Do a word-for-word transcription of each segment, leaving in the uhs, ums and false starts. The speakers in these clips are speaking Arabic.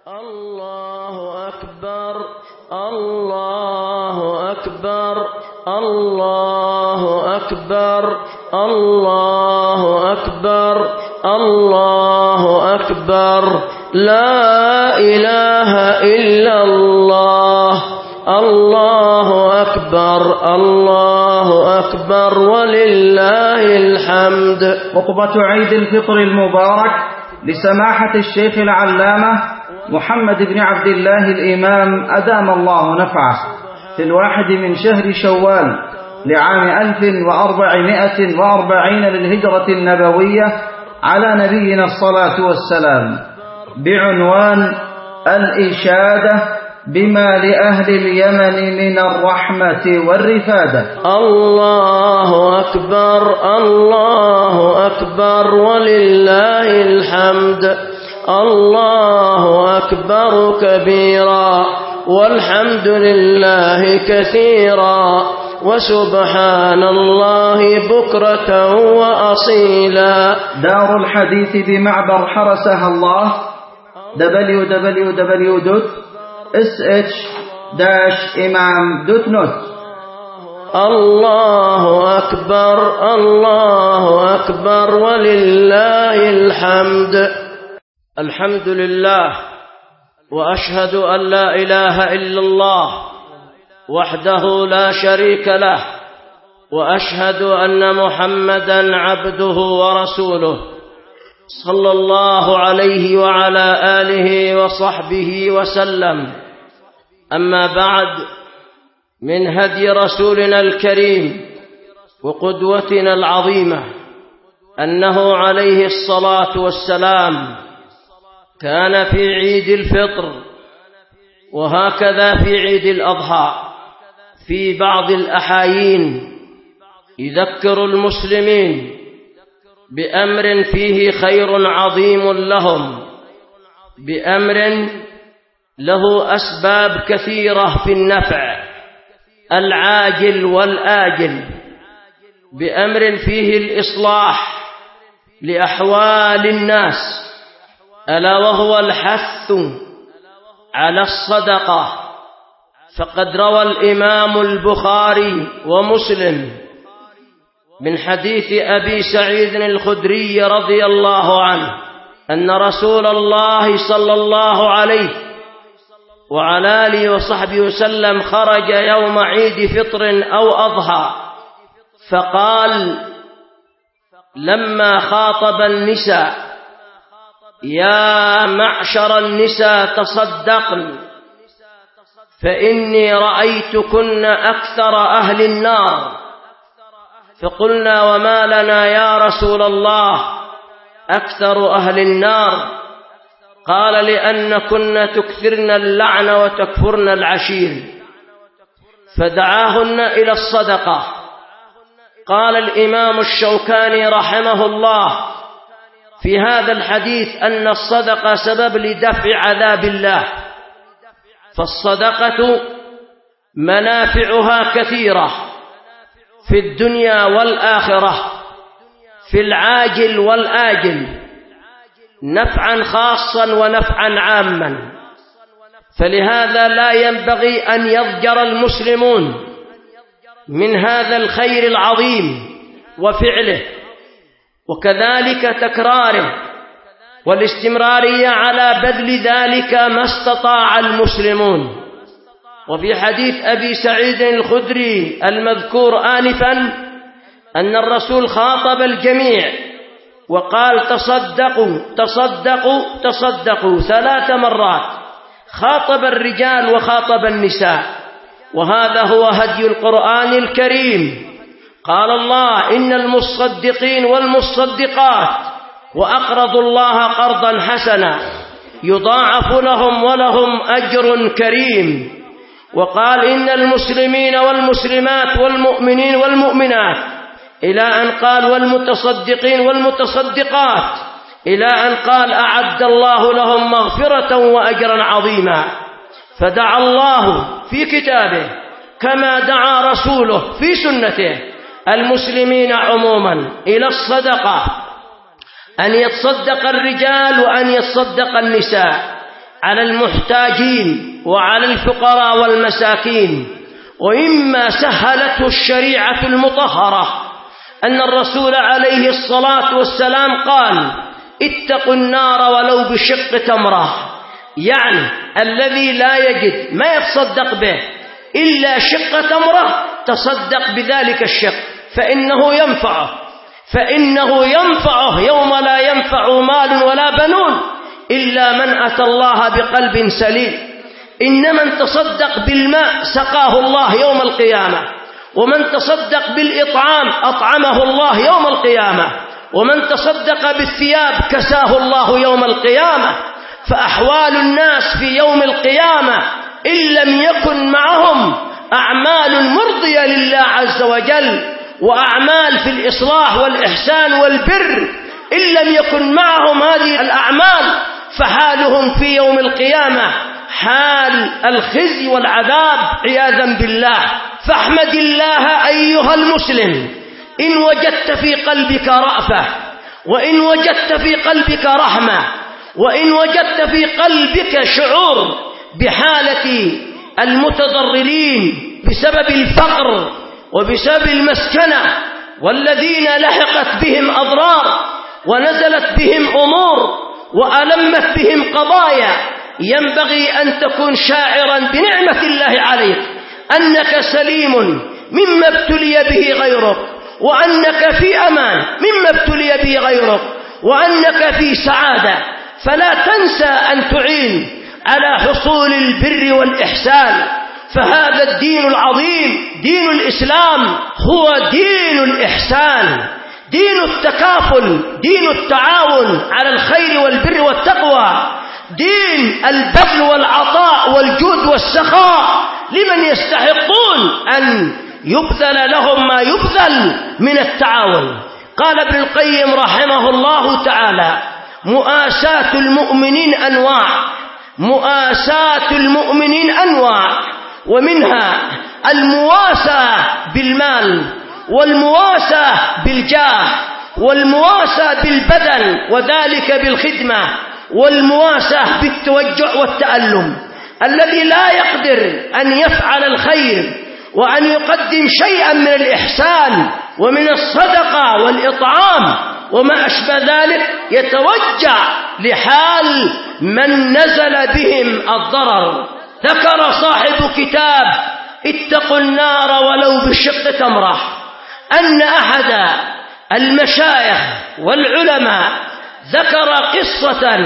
الله أكبر الله أكبر الله أكبر الله أكبر الله أكبر لا إله إلا الله الله أكبر الله أكبر ولله الحمد. خطبة عيد الفطر المبارك لسماحة الشيخ العلامة محمد بن عبد الله الإمام أدام الله نفعه في الواحد من شهر شوال لعام ألف وأربعمائة وأربعين للهجرة النبوية على نبينا الصلاة والسلام بعنوان الإشادة بما لأهل اليمن من الرحمة والرفادة. الله أكبر الله أكبر ولله الحمد. الله أكبر كبيرا والحمد لله كثيرا وسبحان الله بكرة وأصيلا. دار الحديث بمعبر حرسها الله دبليو دبليو دبليو دوت اس اتش داش امام دوت نت. الله أكبر الله أكبر ولله الحمد. الحمد لله وأشهد أن لا إله إلا الله وحده لا شريك له وأشهد أن محمدا عبده ورسوله صلى الله عليه وعلى آله وصحبه وسلم. أما بعد، من هدي رسولنا الكريم وقدوتنا العظيمة أنه عليه الصلاة والسلام كان في عيد الفطر وهكذا في عيد الأضحى في بعض الأحايين يذكر المسلمين بأمر فيه خير عظيم لهم، بأمر له أسباب كثيرة في النفع العاجل والآجل، بأمر فيه الإصلاح لأحوال الناس، ألا وهو الحث على الصدقة. فقد روى الإمام البخاري ومسلم من حديث أبي سعيد الخدري رضي الله عنه أن رسول الله صلى الله عليه وعلى آله وصحبه وسلم خرج يوم عيد فطر أو أضحى فقال لما خاطب النساء: يا معشر النساء تصدقن فإني رأيتكن أكثر أهل النار. فقلنا: وما لنا يا رسول الله أكثر أهل النار؟ قال: لأنكن تكثرن اللعن وتكفرن العشير. فدعاهن إلى الصدقة. قال الإمام الشوكاني رحمه الله في هذا الحديث أن الصدقة سبب لدفع عذاب الله، فالصدقة منافعها كثيرة في الدنيا والآخرة، في العاجل والآجل، نفعا خاصا ونفعا عاما. فلهذا لا ينبغي أن يضجر المسلمون من هذا الخير العظيم وفعله، وكذلك تكراره والاستمرارية على بذل ذلك ما استطاع المسلمون. وفي حديث أبي سعيد الخدري المذكور آنفا أن الرسول خاطب الجميع وقال: تصدقوا تصدقوا تصدقوا ثلاث مرات. خاطب الرجال وخاطب النساء، وهذا هو هدي القرآن الكريم. قال الله: إن المصدقين والمصدقات وأقرضوا الله قرضا حسنا يضاعف لهم ولهم أجر كريم. وقال: إن المسلمين والمسلمات والمؤمنين والمؤمنات، إلى أن قال: والمتصدقين والمتصدقات، إلى أن قال: أعد الله لهم مغفرة وأجرا عظيما. فدعا الله في كتابه كما دعا رسوله في سنته المسلمين عموما إلى الصدقة، أن يتصدق الرجال وأن يتصدق النساء، على المحتاجين وعلى الفقراء والمساكين. وإما سهلته الشريعة المطهرة أن الرسول عليه الصلاة والسلام قال: اتقوا النار ولو بشق تمرة، يعني الذي لا يجد ما يتصدق به إلا شق تمرة تصدق بذلك الشق، فإنه ينفعه فإنه ينفعه يوم لا ينفع مال ولا بنون إلا من أتى الله بقلب سليم. إن من تصدق بالماء سقاه الله يوم القيامة، ومن تصدق بالإطعام أطعمه الله يوم القيامة، ومن تصدق بالثياب كساه الله يوم القيامة. فأحوال الناس في يوم القيامة إن لم يكن معهم أعمال مرضية لله عز وجل وأعمال في الإصلاح والإحسان والبر، إن لم يكن معهم هذه الأعمال فحالهم في يوم القيامة حال الخزي والعذاب عياذا بالله. فاحمد الله أيها المسلم إن وجدت في قلبك رأفة، وإن وجدت في قلبك رحمة، وإن وجدت في قلبك شعور بحالة المتضررين بسبب الفقر وبسبب المسكنة، والذين لحقت بهم أضرار ونزلت بهم أمور وألمت بهم قضايا، ينبغي أن تكون شاعرا بنعمة الله عليك، أنك سليم مما ابتلي به غيرك، وأنك في أمان مما ابتلي به غيرك، وأنك في سعادة. فلا تنسى أن تعين على حصول البر والإحسان. فهذا الدين العظيم دين الإسلام هو دين الإحسان، دين التكافل، دين التعاون على الخير والبر والتقوى، دين البذل والعطاء والجود والسخاء لمن يستحقون أن يبذل لهم ما يبذل من التعاون. قال ابن القيم رحمه الله تعالى: مؤاساة المؤمنين أنواع مؤاساة المؤمنين أنواع ومنها المواساة بالمال، والمواساة بالجاه، والمواساة بالبدن وذلك بالخدمة، والمواساة بالتوجع والتألم. الذي لا يقدر أن يفعل الخير وأن يقدم شيئا من الإحسان ومن الصدقة والإطعام وما أشبه ذلك يتوجع لحال من نزل بهم الضرر. ذكر صاحب كتاب اتقوا النار ولو بشق تمرة أن أحد المشايخ والعلماء ذكر قصة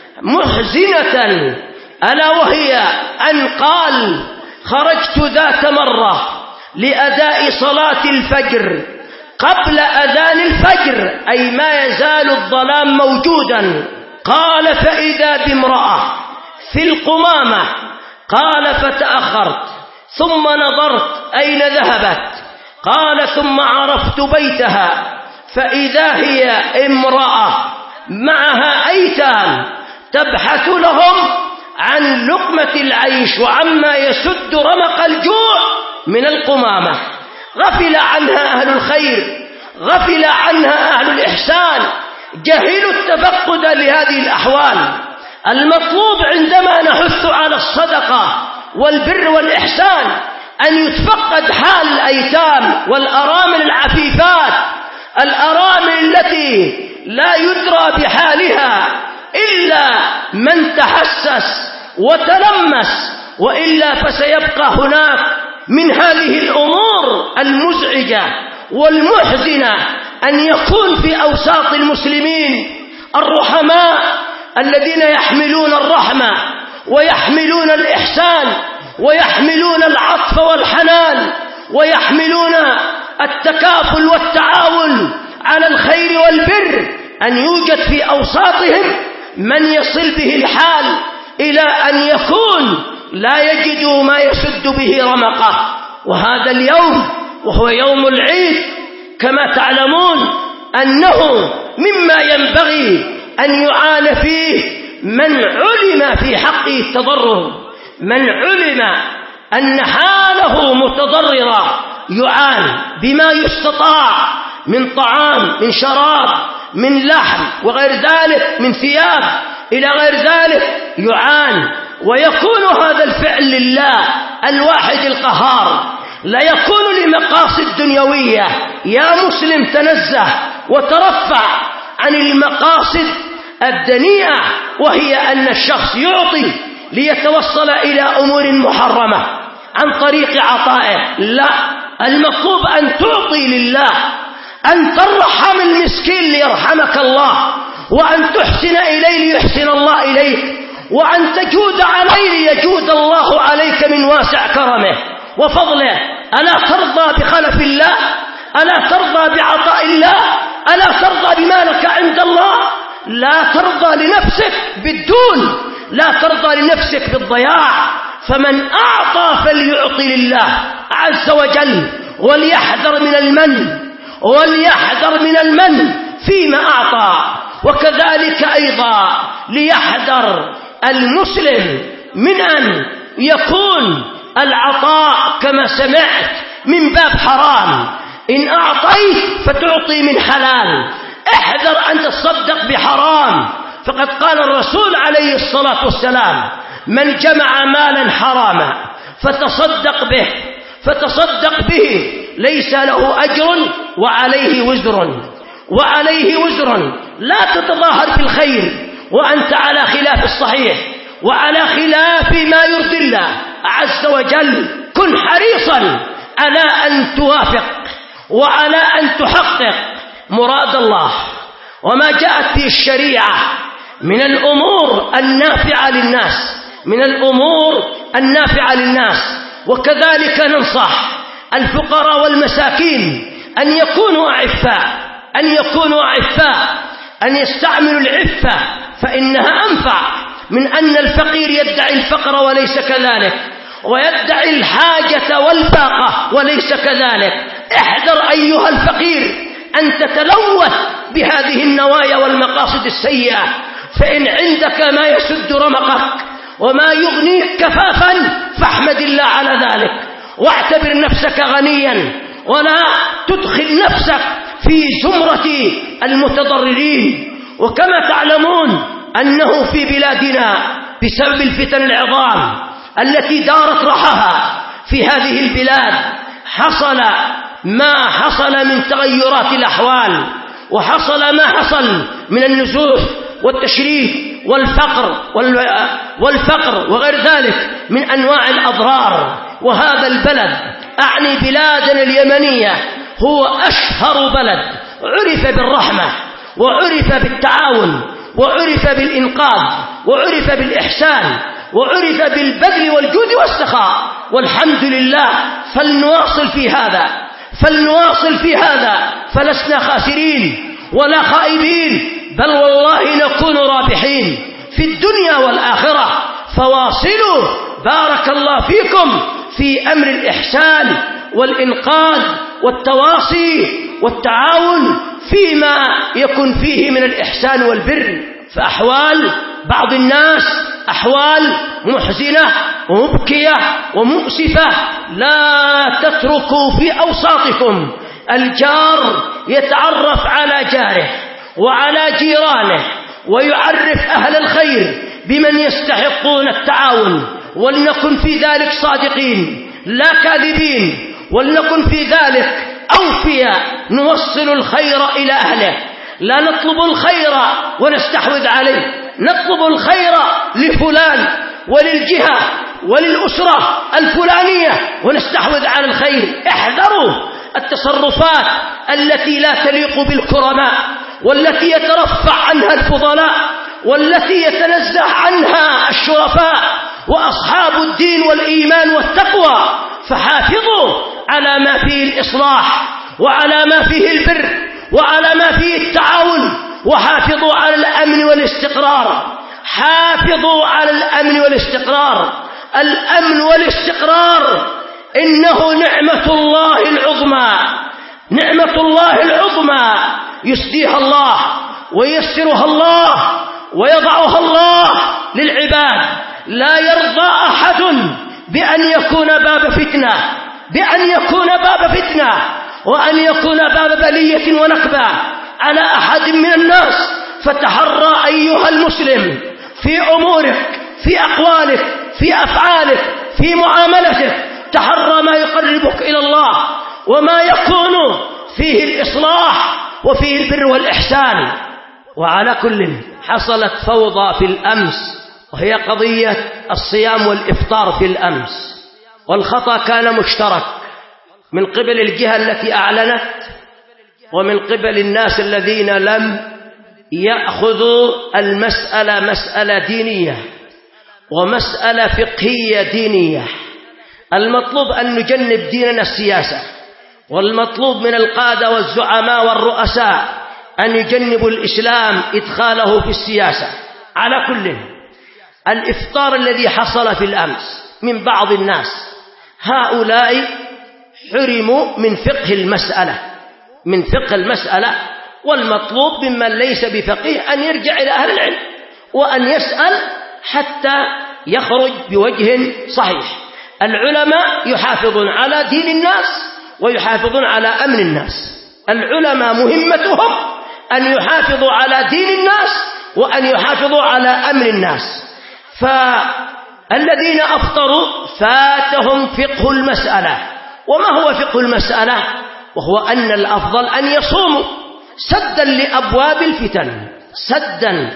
محزنة، ألا وهي أن قال: خرجت ذات مرة لأداء صلاة الفجر قبل أذان الفجر، أي ما يزال الظلام موجودا. قال: فإذا بامرأة في القمامة. قال: فتأخرت ثم نظرت أين ذهبت. قال: ثم عرفت بيتها فإذا هي امرأة معها أيتام تبحث لهم عن لقمة العيش وعما يسد رمق الجوع من القمامة. غفل عنها أهل الخير، غفل عنها أهل الإحسان، جهلوا التفقد لهذه الأحوال. المطلوب عندما نحث على الصدقة والبر والإحسان أن يتفقد حال الأيتام والأرامل العفيفات، الأرامل التي لا يدرى بحالها إلا من تحسس وتلمس، وإلا فسيبقى هناك من هذه الأمور المزعجة والمحزنة أن يكون في أوساط المسلمين الرحماء الذين يحملون الرحمة ويحملون الإحسان ويحملون العطف والحنان ويحملون التكافل والتعاون على الخير والبر، أن يوجد في أوساطهم من يصل به الحال إلى أن يكون لا يجد ما يسد به رمقه. وهذا اليوم وهو يوم العيد كما تعلمون أنه مما ينبغي أن يعان فيه من علم في حقه التضرر، من علم أن حاله متضررة يعان بما يستطاع من طعام، من شراب، من لحم وغير ذلك، من ثياب إلى غير ذلك، يعان، ويكون هذا الفعل لله الواحد القهار، لا يكون لمقاصد دنيوية. يا مسلم تنزه وترفع عن المقاصد الدنيئة، وهي أن الشخص يعطي ليتوصل إلى أمور محرمة عن طريق عطائه. لا، المطلوب أن تعطي لله، أن ترحم المسكين ليرحمك الله، وأن تحسن إليه ليحسن الله إليك، وأن تجود عليه ليجود الله عليك من واسع كرمه وفضله. ألا ترضى بخلف الله؟ ألا ترضى بعطاء الله؟ ألا ترضى بما لك عند الله؟ لا ترضى لنفسك بالدون، لا ترضى لنفسك بالضياع. فمن أعطى فليعطي لله عز وجل، وليحذر من المن، وليحذر من المن فيما أعطى. وكذلك أيضا ليحذر المسلم من أن يكون العطاء كما سمعت من باب حرام. إن أعطيت فتعطي من حلال، احذر أن تصدق بحرام. فقد قال الرسول عليه الصلاة والسلام: من جمع مالا حراما فتصدق به فتصدق به ليس له أجر وعليه وزر وعليه وزر. لا تتظاهر بالخير وأنت على خلاف الصحيح وعلى خلاف ما يرضي الله عز وجل. كن حريصا على أن توافق وعلى أن تحقق مراد الله وما جاءت به الشريعة من الأمور النافعة للناس من الأمور النافعة للناس. وكذلك ننصح الفقراء والمساكين أن يكونوا أعفاء أن يكونوا أعفاء أن يستعملوا العفة، فإنها أنفع من أن الفقير يدعي الفقر وليس كذلك، ويدعي الحاجة والفاقة وليس كذلك. احذر أيها الفقير أن تتلوث بهذه النوايا والمقاصد السيئة، فإن عندك ما يسد رمقك وما يغنيك كفافا فاحمد الله على ذلك، واعتبر نفسك غنيا، ولا تدخل نفسك في زمرة المتضررين. وكما تعلمون أنه في بلادنا بسبب الفتن العظام التي دارت رحاها في هذه البلاد حصل ما حصل من تغيرات الأحوال، وحصل ما حصل من النزوح والتشريد والفقر والفقر وغير ذلك من أنواع الأضرار. وهذا البلد أعني بلادنا اليمنية هو أشهر بلد عرف بالرحمة وعرف بالتعاون وعرف بالإنقاذ وعرف بالإحسان وعرف بالبذل والجود والسخاء، والحمد لله. فلنواصل في هذا فلنواصل في هذا فلسنا خاسرين ولا خائبين، بل والله نكون رابحين في الدنيا والآخرة. فواصلوا بارك الله فيكم في أمر الإحسان والإنقاذ والتواصي والتعاون فيما يكون فيه من الإحسان والبر. فأحوال بعض الناس أحوال محزنة ومبكية ومؤسفة. لا تتركوا في أوساطكم الجار يتعرف على جاره وعلى جيرانه ويعرف أهل الخير بمن يستحقون التعاون، ولنكن في ذلك صادقين لا كاذبين، ولنكن في ذلك أوفياء نوصل الخير إلى أهله. لا نطلب الخير ونستحوذ عليه، نطلب الخير لفلان وللجهة وللأسرة الفلانية ونستحوذ على الخير. احذروا التصرفات التي لا تليق بالكرماء، والتي يترفع عنها الفضلاء، والتي يتنزه عنها الشرفاء وأصحاب الدين والإيمان والتقوى. فحافظوا على ما فيه الإصلاح وعلى ما فيه البر وعلى ما فيه التعاون، وحافظوا على الأمن والاستقرار. حافظوا على الأمن والاستقرار. الأمن والاستقرار إنه نعمة الله العظمى، نعمة الله العظمى يسديها الله وييسرها الله ويضعها الله للعباد. لا يرضى أحد بأن يكون باب فتنة بأن يكون باب فتنة وأن يكون باب بلية ونكبة على أحد من الناس. فتحرى أيها المسلم في أمورك في أقوالك، في أفعالك، في معاملتك، تحرى ما يقربك إلى الله وما يكون فيه الإصلاح وفيه البر والإحسان. وعلى كل حصلت فوضى في الأمس، وهي قضية الصيام والإفطار في الأمس، والخطأ كان مشترك من قبل الجهة التي أعلنت ومن قبل الناس الذين لم يأخذوا المسألة مسألة دينية ومسألة فقهية دينية. المطلوب أن نجنب ديننا السياسة، والمطلوب من القادة والزعماء والرؤساء أن يجنبوا الإسلام إدخاله في السياسة. على كل الإفطار الذي حصل في الأمس من بعض الناس، هؤلاء حرموا من فقه المسألة من فقه المسألة والمطلوب ممن ليس بفقيه أن يرجع إلى أهل العلم وأن يسأل حتى يخرج بوجه صحيح. العلماء يحافظون على دين الناس ويحافظون على أمن الناس. العلماء مهمتهم أن يحافظوا على دين الناس وأن يحافظوا على أمن الناس. فالذين أفطروا فاتهم فقه المسألة. وما هو فقه المسألة؟ وهو أن الأفضل أن يصوموا سدا لأبواب الفتن سدا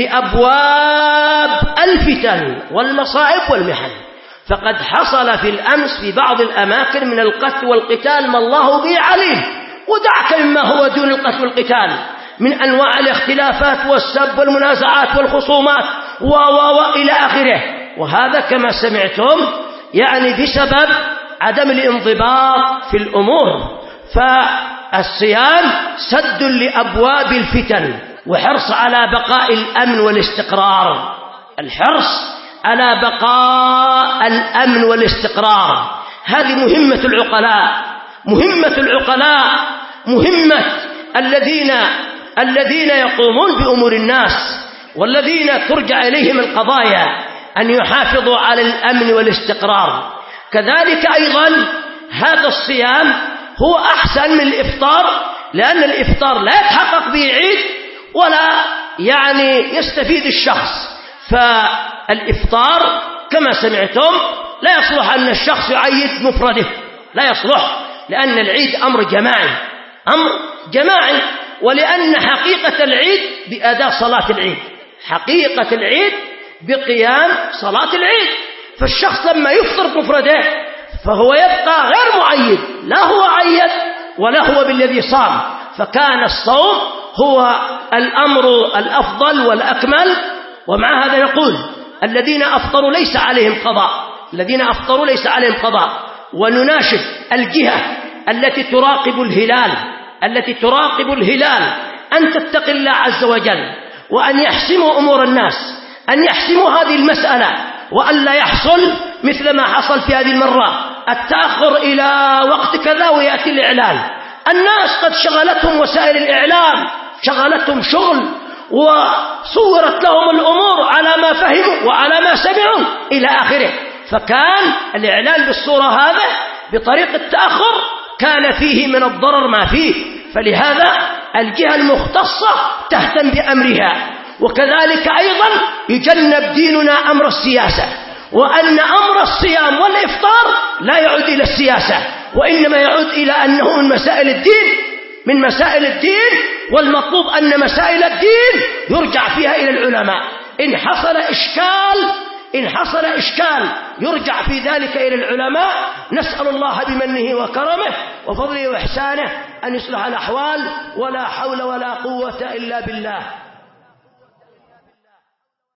لأبواب الفتن والمصائب والمحن. فقد حصل في الأمس في بعض الأماكن من القتل والقتال ما الله به عليم، ودعك مما هو دون القتل والقتال من أنواع الاختلافات والسب والمنازعات والخصومات و و وإلى آخره. وهذا كما سمعتم يعني بسبب عدم الانضباط في الأمور. فالصيام سد لأبواب الفتن وحرص على بقاء الأمن والاستقرار، الحرص على بقاء الأمن والاستقرار. هذه مهمة العقلاء مهمة العقلاء مهمة الذين الذين يقومون بأمور الناس والذين ترجع إليهم القضايا أن يحافظوا على الأمن والاستقرار. كذلك أيضا هذا الصيام هو أحسن من الإفطار، لأن الإفطار لا يتحقق به عيد ولا يعني يستفيد الشخص. فالإفطار كما سمعتم لا يصلح أن الشخص يعيد مفرده، لا يصلح، لأن العيد أمر جماعي أمر جماعي ولأن حقيقة العيد بأداء صلاة العيد، حقيقة العيد بقيام صلاة العيد. فالشخص لما يفطر مفرده فهو يبقى غير معيد، لا هو عيد ولا هو بالذي صام. فكان الصوم هو الأمر الأفضل والأكمل. ومع هذا نقول الذين أفطروا ليس عليهم قضاء الذين أفطروا ليس عليهم قضاء ونناشد الجهة التي تراقب الهلال التي تراقب الهلال أن تتقي الله عز وجل وأن يحسموا أمور الناس، أن يحسموا هذه المسألة، وأن لا يحصل مثل ما حصل في هذه المرة التأخر إلى وقت كذا ويأتي الإعلان. الناس قد شغلتهم وسائل الإعلام، شغلتهم شغل وصورت لهم الأمور على ما فهموا وعلى ما سمعوا إلى آخره. فكان الإعلان بالصورة هذا بطريقة التأخر كان فيه من الضرر ما فيه. فلهذا الجهة المختصة تهتم بأمرها. وكذلك أيضا يجنب ديننا أمر السياسة، وأن أمر الصيام والإفطار لا يعود إلى السياسة وإنما يعود إلى أنه من مسائل الدين من مسائل الدين والمطلوب أن مسائل الدين يرجع فيها إلى العلماء. إن حصل إشكال إن حصل إشكال يرجع في ذلك إلى العلماء. نسأل الله بمنه وكرمه وفضله وإحسانه أن يصلح الأحوال، ولا حول ولا قوة إلا بالله.